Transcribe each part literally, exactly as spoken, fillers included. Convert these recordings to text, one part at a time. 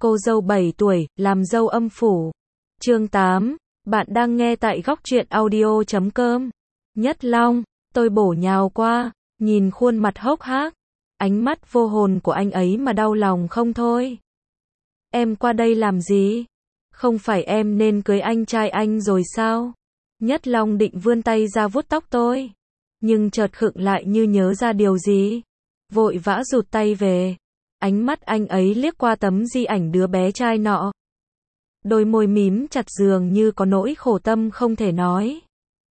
Cô dâu bảy tuổi, làm dâu âm phủ. Chương tám. Bạn đang nghe tại góc truyện audio chấm com. Nhất Long, tôi bổ nhào qua, nhìn khuôn mặt hốc hác, ánh mắt vô hồn của anh ấy mà đau lòng không thôi. Em qua đây làm gì? Không phải em nên cưới anh trai anh rồi sao? Nhất Long định vươn tay ra vuốt tóc tôi, nhưng chợt khựng lại như nhớ ra điều gì, vội vã rụt tay về. Ánh mắt anh ấy liếc qua tấm di ảnh đứa bé trai nọ. Đôi môi mím chặt dường như có nỗi khổ tâm không thể nói.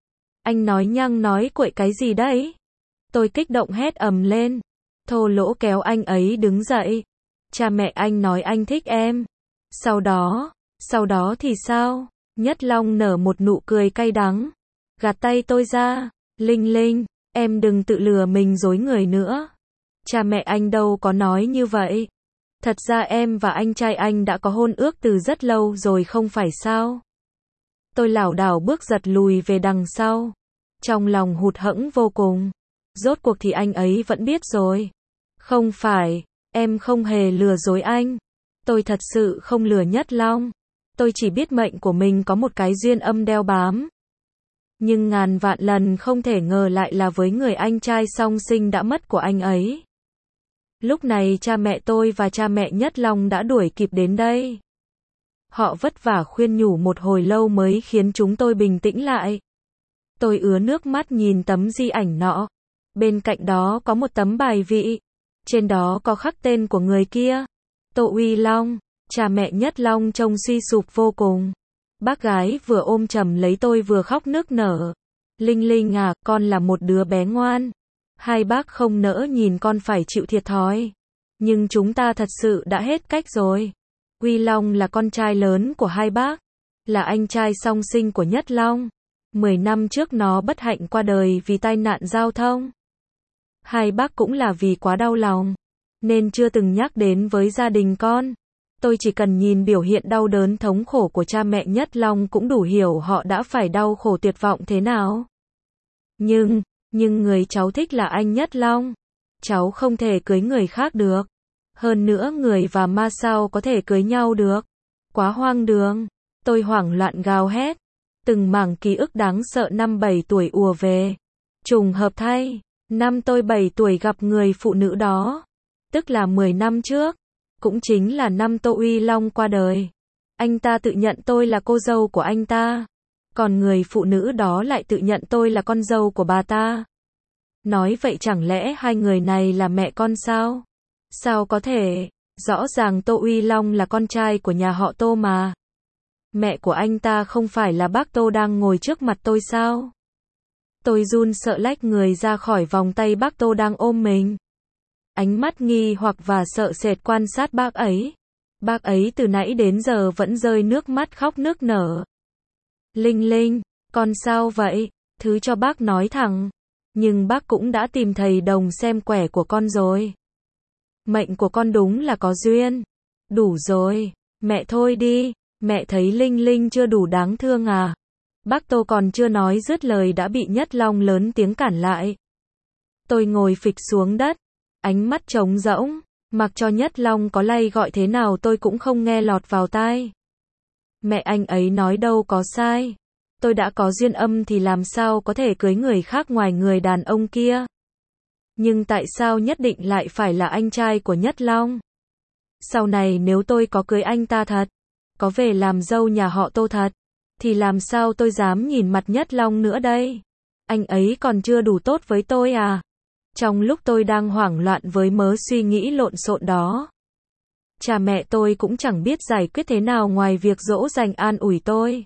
Anh nói nhăng nói cuội cái gì đấy? Tôi kích động hét ầm lên, thô lỗ kéo anh ấy đứng dậy. Cha mẹ anh nói anh thích em. Sau đó, sau đó thì sao? Nhất Long nở một nụ cười cay đắng, gạt tay tôi ra. Linh Linh, em đừng tự lừa mình dối người nữa. Cha mẹ anh đâu có nói như vậy. Thật ra em và anh trai anh đã có hôn ước từ rất lâu rồi không phải sao? Tôi lảo đảo bước giật lùi về đằng sau, trong lòng hụt hẫng vô cùng. Rốt cuộc thì anh ấy vẫn biết rồi. Không phải, em không hề lừa dối anh. Tôi thật sự không lừa Nhất Long. Tôi chỉ biết mệnh của mình có một cái duyên âm đeo bám. Nhưng ngàn vạn lần không thể ngờ lại là với người anh trai song sinh đã mất của anh ấy. Lúc này cha mẹ tôi và cha mẹ Nhất Long đã đuổi kịp đến đây. Họ vất vả khuyên nhủ một hồi lâu mới khiến chúng tôi bình tĩnh lại. Tôi ứa nước mắt nhìn tấm di ảnh nọ. Bên cạnh đó có một tấm bài vị. Trên đó có khắc tên của người kia. Tô Uy Long. Cha mẹ Nhất Long trông suy sụp vô cùng. Bác gái vừa ôm chầm lấy tôi vừa khóc nức nở. Linh Linh à, con là một đứa bé ngoan. Hai bác không nỡ nhìn con phải chịu thiệt thòi. Nhưng chúng ta thật sự đã hết cách rồi. Uy Long là con trai lớn của hai bác, là anh trai song sinh của Nhất Long. Mười năm trước nó bất hạnh qua đời vì tai nạn giao thông. Hai bác cũng là vì quá đau lòng, nên chưa từng nhắc đến với gia đình con. Tôi chỉ cần nhìn biểu hiện đau đớn thống khổ của cha mẹ Nhất Long cũng đủ hiểu họ đã phải đau khổ tuyệt vọng thế nào. Nhưng, nhưng người cháu thích là anh Nhất Long. Cháu không thể cưới người khác được. Hơn nữa người và ma sao có thể cưới nhau được. Quá hoang đường. Tôi hoảng loạn gào hét. Từng mảng ký ức đáng sợ năm bảy tuổi ùa về. Trùng hợp thay, năm tôi bảy tuổi gặp người phụ nữ đó. Tức là mười năm trước. Cũng chính là năm Tô Uy Long qua đời. Anh ta tự nhận tôi là cô dâu của anh ta. Còn người phụ nữ đó lại tự nhận tôi là con dâu của bà ta. Nói vậy chẳng lẽ hai người này là mẹ con sao? Sao có thể? Rõ ràng Tô Uy Long là con trai của nhà họ Tô mà. Mẹ của anh ta không phải là bác Tô đang ngồi trước mặt tôi sao? Tôi run sợ lách người ra khỏi vòng tay bác Tô đang ôm mình. Ánh mắt nghi hoặc và sợ sệt quan sát bác ấy. Bác ấy từ nãy đến giờ vẫn rơi nước mắt khóc nức nở. Linh Linh, con sao vậy? Thứ cho bác nói thẳng. Nhưng bác cũng đã tìm thầy đồng xem quẻ của con rồi. Mệnh của con đúng là có duyên. Đủ rồi, mẹ thôi đi. Mẹ thấy Linh Linh chưa đủ đáng thương à? Bác Tô còn chưa nói dứt lời đã bị Nhất Long lớn tiếng cản lại. Tôi ngồi phịch xuống đất, ánh mắt trống rỗng, mặc cho Nhất Long có lay gọi thế nào tôi cũng không nghe lọt vào tai. Mẹ anh ấy nói đâu có sai. Tôi đã có duyên âm thì làm sao có thể cưới người khác ngoài người đàn ông kia. Nhưng tại sao nhất định lại phải là anh trai của Nhất Long? Sau này nếu tôi có cưới anh ta thật, có về làm dâu nhà họ Tô thật, thì làm sao tôi dám nhìn mặt Nhất Long nữa đây? Anh ấy còn chưa đủ tốt với tôi à? Trong lúc tôi đang hoảng loạn với mớ suy nghĩ lộn xộn đó, cha mẹ tôi cũng chẳng biết giải quyết thế nào ngoài việc dỗ dành an ủi tôi.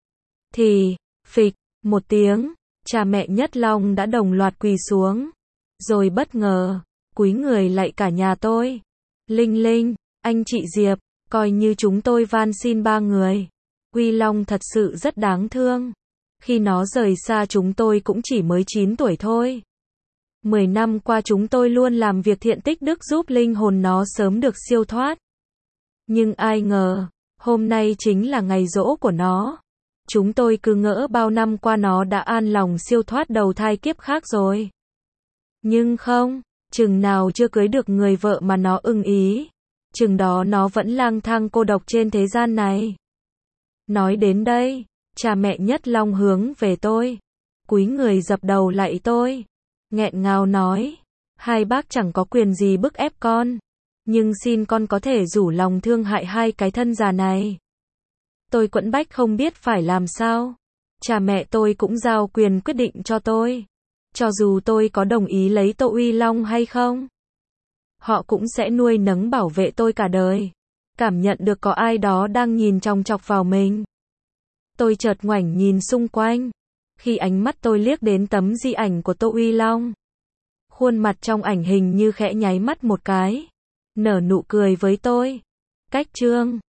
Thì, phịch, một tiếng, cha mẹ Nhất Long đã đồng loạt quỳ xuống. Rồi bất ngờ, cúi người lạy cả nhà tôi. Linh Linh, anh chị Diệp, coi như chúng tôi van xin ba người. Uy Long thật sự rất đáng thương. Khi nó rời xa chúng tôi cũng chỉ mới chín tuổi thôi. Mười năm qua chúng tôi luôn làm việc thiện tích đức giúp linh hồn nó sớm được siêu thoát. Nhưng ai ngờ, hôm nay chính là ngày giỗ của nó. Chúng tôi cứ ngỡ bao năm qua nó đã an lòng siêu thoát đầu thai kiếp khác rồi. Nhưng không, chừng nào chưa cưới được người vợ mà nó ưng ý, chừng đó nó vẫn lang thang cô độc trên thế gian này. Nói đến đây, cha mẹ Nhất Long hướng về tôi, cúi người dập đầu lạy tôi, nghẹn ngào nói, hai bác chẳng có quyền gì bức ép con, nhưng xin con có thể rủ lòng thương hại hai cái thân già này. Tôi quẫn bách không biết phải làm sao. Cha mẹ tôi cũng giao quyền quyết định cho tôi. Cho dù tôi có đồng ý lấy Tô Uy Long hay không, họ cũng sẽ nuôi nấng bảo vệ tôi cả đời. Cảm nhận được có ai đó đang nhìn chòng chọc vào mình. Tôi chợt ngoảnh nhìn xung quanh. Khi ánh mắt tôi liếc đến tấm di ảnh của Tô Uy Long, khuôn mặt trong ảnh hình như khẽ nháy mắt một cái, nở nụ cười với tôi. Cách chương